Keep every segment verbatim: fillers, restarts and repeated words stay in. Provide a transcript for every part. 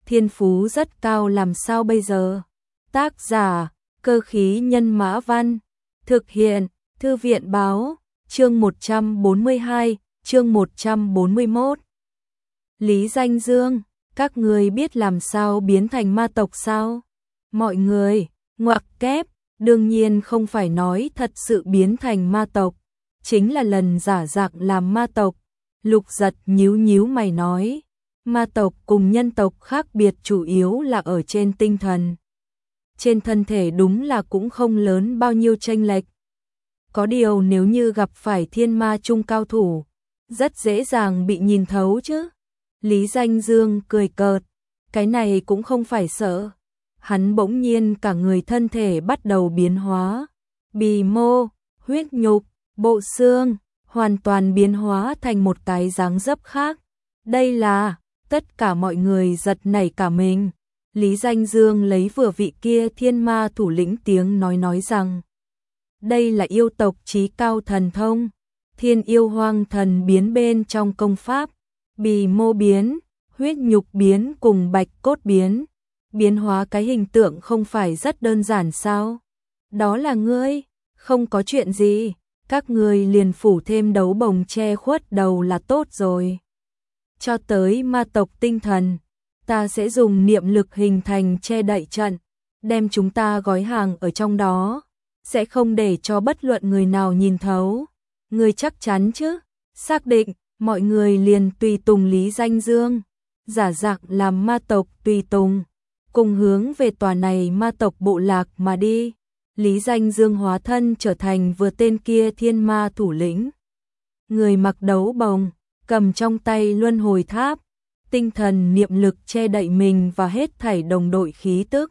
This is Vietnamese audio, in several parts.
thiên phú rất cao làm sao bây giờ? Tác giả, Cơ khí nhân mã văn, thực hiện, Thư viện báo, chương một trăm bốn mươi hai, chương một trăm bốn mươi mốt. Lý Danh Dương, các người biết làm sao biến thành ma tộc sao? Mọi người, ngoặc kép, đương nhiên không phải nói thật sự biến thành ma tộc, chính là lần giả dạng làm ma tộc. Lục Giật nhíu nhíu mày nói, ma tộc cùng nhân tộc khác biệt chủ yếu là ở trên tinh thần. Trên thân thể đúng là cũng không lớn bao nhiêu chênh lệch. Có điều nếu như gặp phải thiên ma trung cao thủ, rất dễ dàng bị nhìn thấu chứ. Lý Danh Dương cười cợt, cái này cũng không phải sợ. Hắn bỗng nhiên cả người thân thể bắt đầu biến hóa, bì mô, huyết nhục, bộ xương, hoàn toàn biến hóa thành một cái dáng dấp khác. Đây là, tất cả mọi người giật nảy cả mình. Lý Danh Dương lấy vừa vị kia thiên ma thủ lĩnh tiếng nói nói rằng, đây là yêu tộc chí cao thần thông, thiên yêu hoang thần biến bên trong công pháp, bì mô biến, huyết nhục biến cùng bạch cốt biến. Biến hóa cái hình tượng không phải rất đơn giản sao? Đó là ngươi, không có chuyện gì, các ngươi liền phủ thêm đấu bồng che khuất đầu là tốt rồi. Cho tới ma tộc tinh thần, ta sẽ dùng niệm lực hình thành che đậy trận, đem chúng ta gói hàng ở trong đó, sẽ không để cho bất luận người nào nhìn thấu. Ngươi chắc chắn chứ? Xác định, mọi người liền tùy tùng Lý Danh Dương, giả dạng làm ma tộc tùy tùng, cùng hướng về tòa này ma tộc bộ lạc mà đi. Lý Danh Dương hóa thân trở thành vừa tên kia thiên ma thủ lĩnh. Người mặc đấu bồng, cầm trong tay luân hồi tháp, tinh thần niệm lực che đậy mình và hết thảy đồng đội khí tức.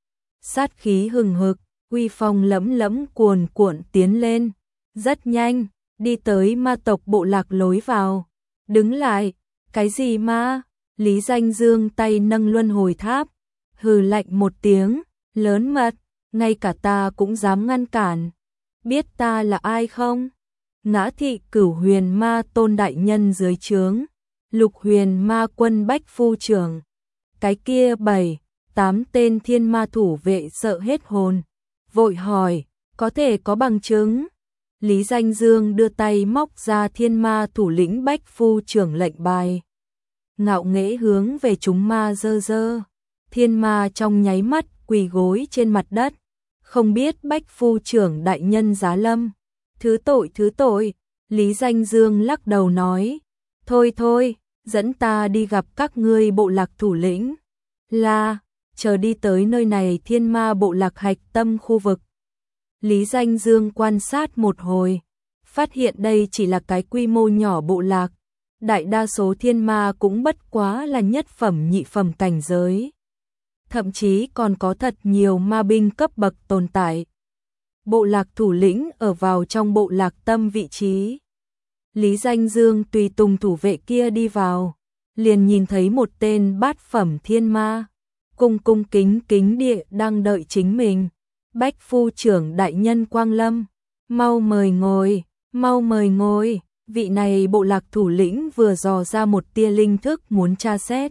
Sát khí hừng hực, uy phong lẫm lẫm cuồn cuộn tiến lên, rất nhanh, đi tới ma tộc bộ lạc lối vào. Đứng lại, cái gì ma? Lý Danh Dương tay nâng luân hồi tháp, hừ lạnh một tiếng, lớn mật, ngay cả ta cũng dám ngăn cản. Biết ta là ai không? Ngã thị Cửu Huyền Ma Tôn đại nhân dưới trướng, Lục Huyền Ma quân Bách Phu trưởng. Cái kia bảy, tám tên thiên ma thủ vệ sợ hết hồn, vội hỏi, có thể có bằng chứng? Lý Danh Dương đưa tay móc ra thiên ma thủ lĩnh Bách Phu trưởng lệnh bài, ngạo nghễ hướng về chúng ma dơ dơ. Thiên ma trong nháy mắt quỳ gối trên mặt đất, không biết Bách Phu trưởng đại nhân giá lâm. Thứ tội thứ tội, Lý Danh Dương lắc đầu nói, thôi thôi, dẫn ta đi gặp các ngươi bộ lạc thủ lĩnh. Là, chờ đi tới nơi này thiên ma bộ lạc hạch tâm khu vực. Lý Danh Dương quan sát một hồi, phát hiện đây chỉ là cái quy mô nhỏ bộ lạc, đại đa số thiên ma cũng bất quá là nhất phẩm nhị phẩm cảnh giới. Thậm chí còn có thật nhiều ma binh cấp bậc tồn tại. Bộ lạc thủ lĩnh ở vào trong bộ lạc tâm vị trí. Lý Danh Dương tùy tùng thủ vệ kia đi vào, liền nhìn thấy một tên bát phẩm thiên ma, cung cung kính kính địa đang đợi chính mình. Bách Phu trưởng đại nhân quang lâm, mau mời ngồi, mau mời ngồi. Vị này bộ lạc thủ lĩnh vừa dò ra một tia linh thức muốn tra xét.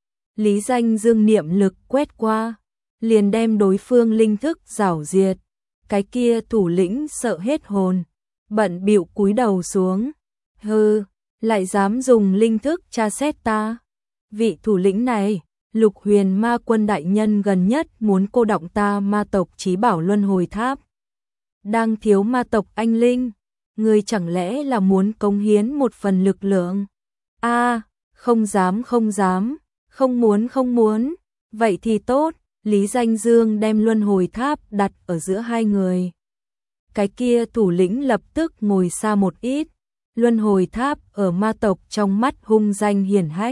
Lý Danh Dương niệm lực quét qua, liền đem đối phương linh thức rảo diệt. Cái kia thủ lĩnh sợ hết hồn, bận bịu cúi đầu xuống. Hừ, lại dám dùng linh thức tra xét ta? Vị thủ lĩnh này, Lục Huyền Ma quân đại nhân gần nhất muốn cô động ta ma tộc chí bảo luân hồi tháp. Đang thiếu ma tộc anh linh, người chẳng lẽ là muốn cống hiến một phần lực lượng? A, à, không dám không dám. Không muốn không muốn, vậy thì tốt. Lý Danh Dương đem luân hồi tháp đặt ở giữa hai người. Cái kia thủ lĩnh lập tức ngồi xa một ít. Luân hồi tháp ở ma tộc trong mắt hung danh hiển hách.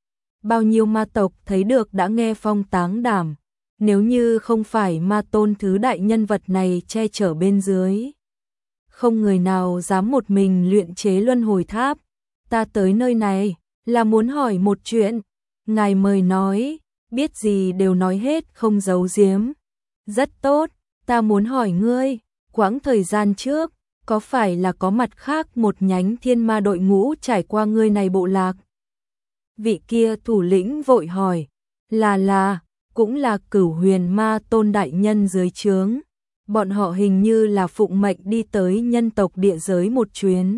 Bao nhiêu ma tộc thấy được đã nghe phong táng đảm. Nếu như không phải ma tôn thứ đại nhân vật này che chở bên dưới, không người nào dám một mình luyện chế luân hồi tháp. Ta tới nơi này là muốn hỏi một chuyện. Ngài mời nói, biết gì đều nói hết không giấu giếm. Rất tốt, ta muốn hỏi ngươi, quãng thời gian trước, có phải là có mặt khác một nhánh thiên ma đội ngũ trải qua ngươi này bộ lạc? Vị kia thủ lĩnh vội hỏi, Là là, cũng là Cửu Huyền Ma Tôn đại nhân dưới trướng. Bọn họ hình như là phụng mệnh đi tới nhân tộc địa giới một chuyến.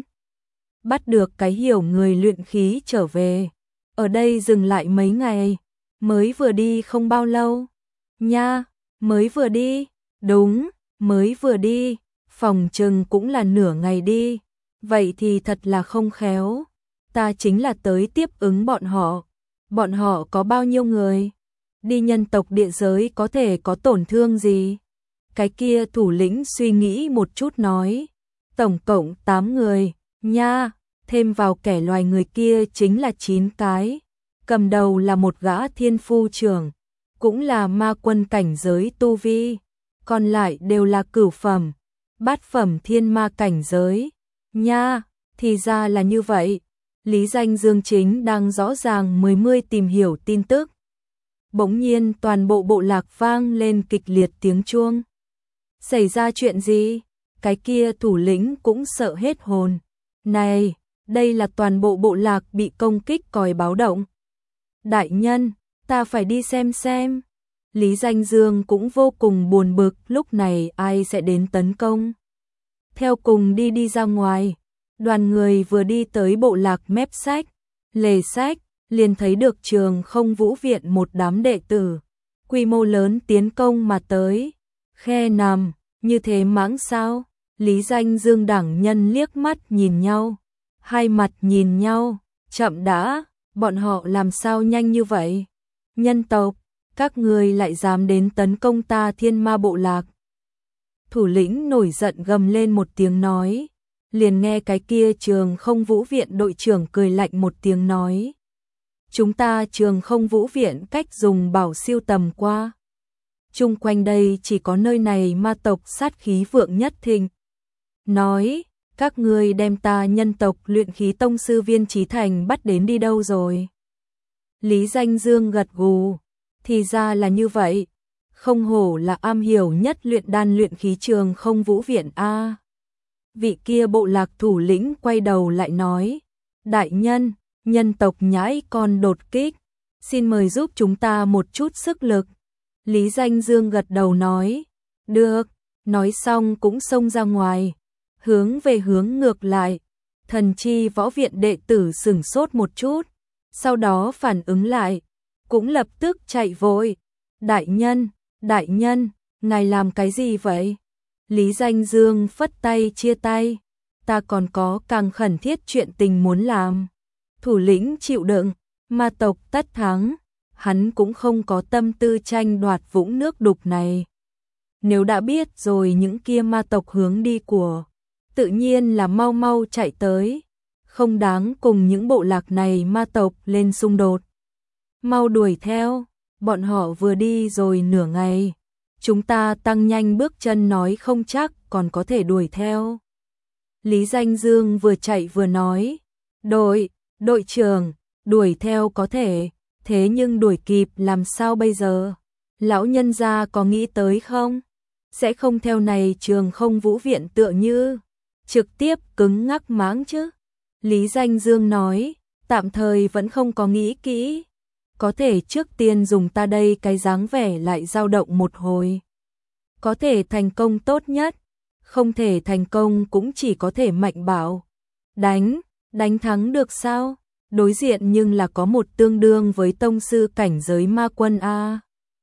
Bắt được cái hiểu người luyện khí trở về. Ở đây dừng lại mấy ngày, mới vừa đi không bao lâu. Nha, mới vừa đi, đúng, mới vừa đi, phòng chừng cũng là nửa ngày đi. Vậy thì thật là không khéo. Ta chính là tới tiếp ứng bọn họ. Bọn họ có bao nhiêu người? Đi nhân tộc địa giới có thể có tổn thương gì? Cái kia thủ lĩnh suy nghĩ một chút nói. Tổng cộng tám người, nha, thêm vào kẻ loài người kia chính là chín cái. Cầm đầu là một gã thiên phu trưởng, cũng là ma quân cảnh giới tu vi. Còn lại đều là cửu phẩm, bát phẩm thiên ma cảnh giới. Nha, thì ra là như vậy. Lý Danh Dương chính đang rõ ràng mười mươi tìm hiểu tin tức. Bỗng nhiên toàn bộ bộ lạc vang lên kịch liệt tiếng chuông. Xảy ra chuyện gì? Cái kia thủ lĩnh cũng sợ hết hồn. Này, đây là toàn bộ bộ lạc bị công kích còi báo động. Đại nhân, ta phải đi xem xem. Lý Danh Dương cũng vô cùng buồn bực, lúc này ai sẽ đến tấn công. Theo cùng đi đi ra ngoài, đoàn người vừa đi tới bộ lạc mép sách, lề sách, liền thấy được Trường Không Vũ Viện một đám đệ tử, quy mô lớn tiến công mà tới. Khe nằm, như thế mãng sao? Lý Danh Dương đẳng nhân liếc mắt nhìn nhau, hai mặt nhìn nhau, chậm đã, bọn họ làm sao nhanh như vậy? Nhân tộc, các người lại dám đến tấn công ta Thiên Ma bộ lạc. Thủ lĩnh nổi giận gầm lên một tiếng nói, liền nghe cái kia Trường Không Vũ Viện đội trưởng cười lạnh một tiếng nói. Chúng ta Trường Không Vũ Viện cách dùng bảo siêu tầm qua. Chung quanh đây chỉ có nơi này ma tộc sát khí vượng nhất thịnh. Nói, các ngươi đem ta nhân tộc luyện khí tông sư Viên Chí Thành bắt đến đi đâu rồi? Lý Danh Dương gật gù, thì ra là như vậy. Không hổ là am hiểu nhất luyện đan luyện khí Trường Không Vũ Viện a. Vị kia bộ lạc thủ lĩnh quay đầu lại nói, đại nhân, nhân tộc nhãi con đột kích, xin mời giúp chúng ta một chút sức lực. Lý Danh Dương gật đầu nói, được, nói xong cũng xông ra ngoài, hướng về hướng ngược lại. Thần Chi Võ Viện đệ tử sửng sốt một chút, sau đó phản ứng lại, cũng lập tức chạy vội. Đại nhân, đại nhân, ngài làm cái gì vậy? Lý Danh Dương phất tay chia tay, ta còn có càng khẩn thiết chuyện tình muốn làm. Thủ lĩnh chịu đựng, ma tộc tất thắng, hắn cũng không có tâm tư tranh đoạt vũng nước đục này. Nếu đã biết rồi những kia ma tộc hướng đi của, tự nhiên là mau mau chạy tới, không đáng cùng những bộ lạc này ma tộc lên xung đột. Mau đuổi theo, bọn họ vừa đi rồi nửa ngày, chúng ta tăng nhanh bước chân nói không chắc còn có thể đuổi theo. Lý Danh Dương vừa chạy vừa nói, đội, đội trưởng, đuổi theo có thể, thế nhưng đuổi kịp làm sao bây giờ? Lão nhân gia có nghĩ tới không? Sẽ không theo này Trường Không Vũ Viện tựa như trực tiếp cứng ngắc mãng chứ? Lý Danh Dương nói, tạm thời vẫn không có nghĩ kỹ. Có thể trước tiên dùng ta đây cái dáng vẻ lại dao động một hồi. Có thể thành công tốt nhất, không thể thành công cũng chỉ có thể mạnh bạo. Đánh, đánh thắng được sao? Đối diện nhưng là có một tương đương với tông sư cảnh giới ma quân a.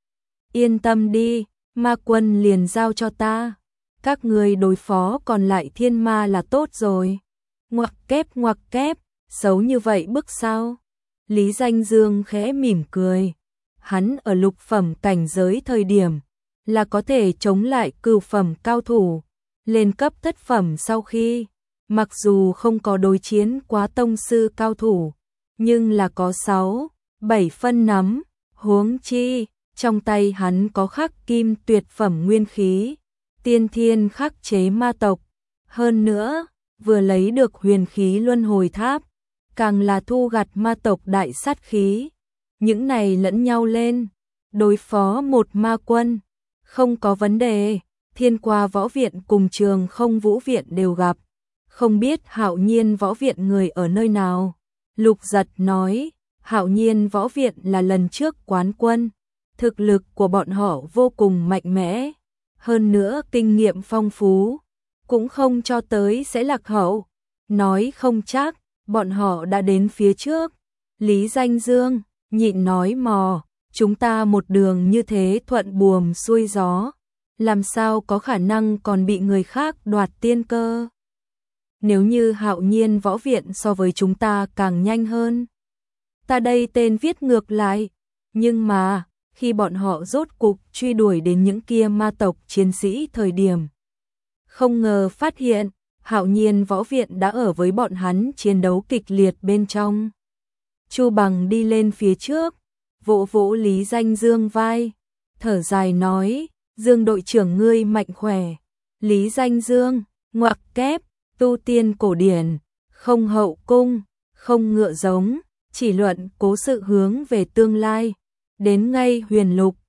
Yên tâm đi, ma quân liền giao cho ta. Các người đối phó còn lại thiên ma là tốt rồi. Ngoặc kép ngoặc kép, xấu như vậy bức sao? Lý Danh Dương khẽ mỉm cười. Hắn ở lục phẩm cảnh giới thời điểm là có thể chống lại cửu phẩm cao thủ. Lên cấp thất phẩm sau khi, mặc dù không có đối chiến quá tông sư cao thủ, nhưng là có sáu, bảy phân nắm, huống chi, trong tay hắn có khắc kim tuyệt phẩm nguyên khí, tiên thiên khắc chế ma tộc. Hơn nữa, vừa lấy được huyền khí luân hồi tháp, càng là thu gặt ma tộc đại sát khí. Những này lẫn nhau lên, đối phó một ma quân, không có vấn đề. Thiên Qua Võ Viện cùng Trường Không Vũ Viện đều gặp, không biết Hạo Nhiên Võ Viện người ở nơi nào. Lục Giật nói, Hạo Nhiên Võ Viện là lần trước quán quân, thực lực của bọn họ vô cùng mạnh mẽ, hơn nữa kinh nghiệm phong phú, cũng không cho tới sẽ lạc hậu, nói không chắc, bọn họ đã đến phía trước. Lý Danh Dương, nhịn nói mò, chúng ta một đường như thế thuận buồm xuôi gió, làm sao có khả năng còn bị người khác đoạt tiên cơ. Nếu như Hạo Nhiên Võ Viện so với chúng ta càng nhanh hơn. Ta đây tên viết ngược lại, nhưng mà, khi bọn họ rốt cục truy đuổi đến những kia ma tộc chiến sĩ thời điểm. Không ngờ phát hiện, Hạo Nhiên Võ Viện đã ở với bọn hắn chiến đấu kịch liệt bên trong. Chu Bằng đi lên phía trước, vỗ vỗ Lý Danh Dương vai, thở dài nói, Dương đội trưởng ngươi mạnh khỏe. Lý Danh Dương, ngoặc kép, tu tiên cổ điển, không hậu cung, không ngựa giống, chỉ luận cố sự hướng về tương lai. Đến ngay huyền lục,